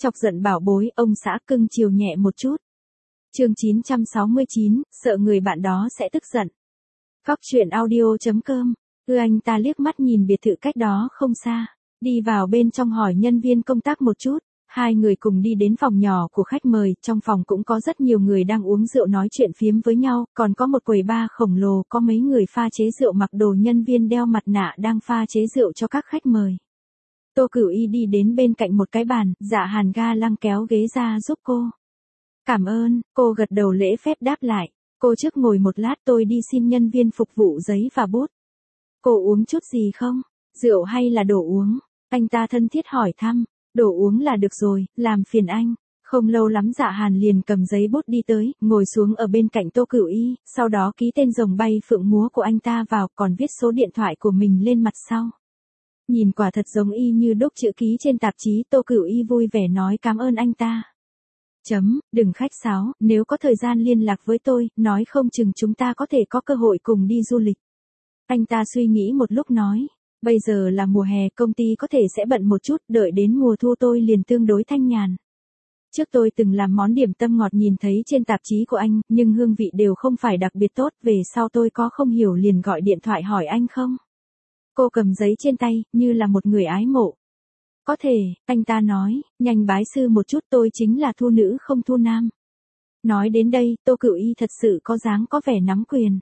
Chọc giận bảo bối, ông xã cưng chiều nhẹ một chút. Chương 969, sợ người bạn đó sẽ tức giận. Góc truyện audio.com. Anh ta liếc mắt nhìn biệt thự cách đó không xa, đi vào bên trong hỏi nhân viên công tác một chút. Hai người cùng đi đến phòng nhỏ của khách mời, trong phòng cũng có rất nhiều người đang uống rượu nói chuyện phiếm với nhau, còn có một quầy bar khổng lồ có mấy người pha chế rượu mặc đồ nhân viên đeo mặt nạ đang pha chế rượu cho các khách mời. Tô Cửu Y đi đến bên cạnh một cái bàn, Dạ Hàn ga lăng kéo ghế ra giúp cô. Cảm ơn, cô gật đầu lễ phép đáp lại. Cô trước ngồi một lát, tôi đi xin nhân viên phục vụ giấy và bút. Cô uống chút gì không? Rượu hay là đồ uống? Anh ta thân thiết hỏi thăm. Đồ uống là được rồi, làm phiền anh. Không lâu lắm Dạ Hàn liền cầm giấy bút đi tới, ngồi xuống ở bên cạnh Tô Cửu Y, sau đó ký tên rồng bay phượng múa của anh ta vào, còn viết số điện thoại của mình lên mặt sau. Nhìn quả thật giống y như đúc chữ ký trên tạp chí. Tô Cửu Y vui vẻ nói cảm ơn anh ta. Đừng khách sáo, nếu có thời gian liên lạc với tôi, nói không chừng chúng ta có thể có cơ hội cùng đi du lịch. Anh ta suy nghĩ một lúc nói, bây giờ là mùa hè, công ty có thể sẽ bận một chút, đợi đến mùa thu tôi liền tương đối thanh nhàn. Trước tôi từng làm món điểm tâm ngọt nhìn thấy trên tạp chí của anh, nhưng hương vị đều không phải đặc biệt tốt, về sau tôi có không hiểu liền gọi điện thoại hỏi anh không? Cô cầm giấy trên tay, như là một người ái mộ. Có thể, anh ta nói, nhanh bái sư một chút, tôi chính là thu nữ không thu nam. Nói đến đây, Tô Cửu Y thật sự có dáng có vẻ nắm quyền.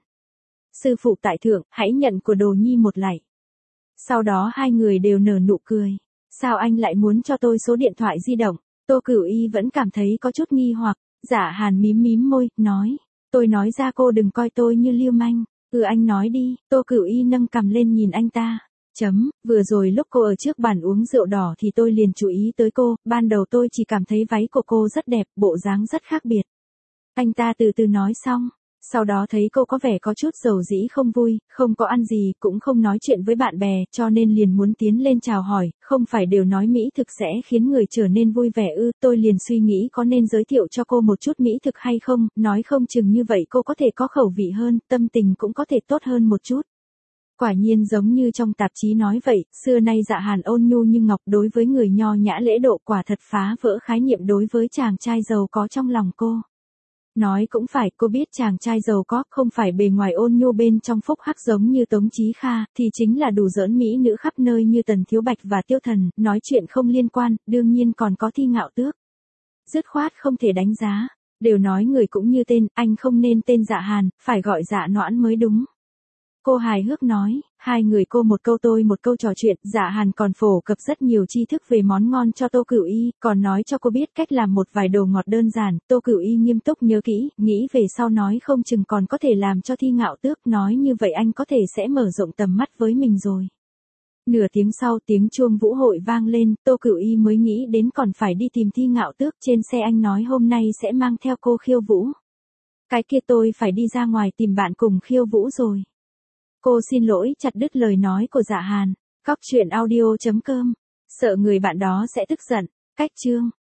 Sư phụ tại thượng, hãy nhận của đồ nhi một lạy. Sau đó hai người đều nở nụ cười. Sao anh lại muốn cho tôi số điện thoại di động? Tô Cửu Y vẫn cảm thấy có chút nghi hoặc. Dạ Hàn mím môi, nói. Tôi nói ra cô đừng coi tôi như lưu manh. Anh nói đi. Tô Cửu Y nâng cằm lên nhìn anh ta. Vừa rồi lúc cô ở trước bàn uống rượu đỏ thì tôi liền chú ý tới cô, ban đầu tôi chỉ cảm thấy váy của cô rất đẹp, bộ dáng rất khác biệt. Anh ta từ từ nói xong, sau đó thấy cô có vẻ có chút dầu dĩ không vui, không có ăn gì, cũng không nói chuyện với bạn bè, cho nên liền muốn tiến lên chào hỏi, không phải đều nói mỹ thực sẽ khiến người trở nên vui vẻ ư? Tôi liền suy nghĩ có nên giới thiệu cho cô một chút mỹ thực hay không, nói không chừng như vậy cô có thể có khẩu vị hơn, tâm tình cũng có thể tốt hơn một chút. Quả nhiên giống như trong tạp chí nói vậy, xưa nay Dạ Hàn ôn nhu như ngọc, đối với người nho nhã lễ độ, quả thật phá vỡ khái niệm đối với chàng trai giàu có trong lòng cô. Nói cũng phải, cô biết chàng trai giàu có không phải bề ngoài ôn nhu bên trong phúc hắc giống như Tống Chí Kha, thì chính là đủ giỡn mỹ nữ khắp nơi như Tần Thiếu Bạch và Tiêu Thần, nói chuyện không liên quan, đương nhiên còn có Thi Ngạo Tước. Dứt khoát không thể đánh giá, đều nói người cũng như tên, anh không nên tên Dạ Hàn, phải gọi Dạ Noãn mới đúng. Cô hài hước nói, hai người cô một câu tôi một câu trò chuyện, Dạ Hàn còn phổ cập rất nhiều tri thức về món ngon cho Tô Cửu Y, còn nói cho cô biết cách làm một vài đồ ngọt đơn giản. Tô Cửu Y nghiêm túc nhớ kỹ, nghĩ về sau nói không chừng còn có thể làm cho Thi Ngạo Tước, nói như vậy anh có thể sẽ mở rộng tầm mắt với mình rồi. Nửa tiếng sau tiếng chuông vũ hội vang lên, Tô Cửu Y mới nghĩ đến còn phải đi tìm Thi Ngạo Tước, trên xe anh nói hôm nay sẽ mang theo cô khiêu vũ. Cái kia tôi phải đi ra ngoài tìm bạn cùng khiêu vũ rồi. Cô xin lỗi, chặt đứt lời nói của Dạ Hàn. Góc truyện audio.com. Sợ người bạn đó sẽ tức giận. Cách chương.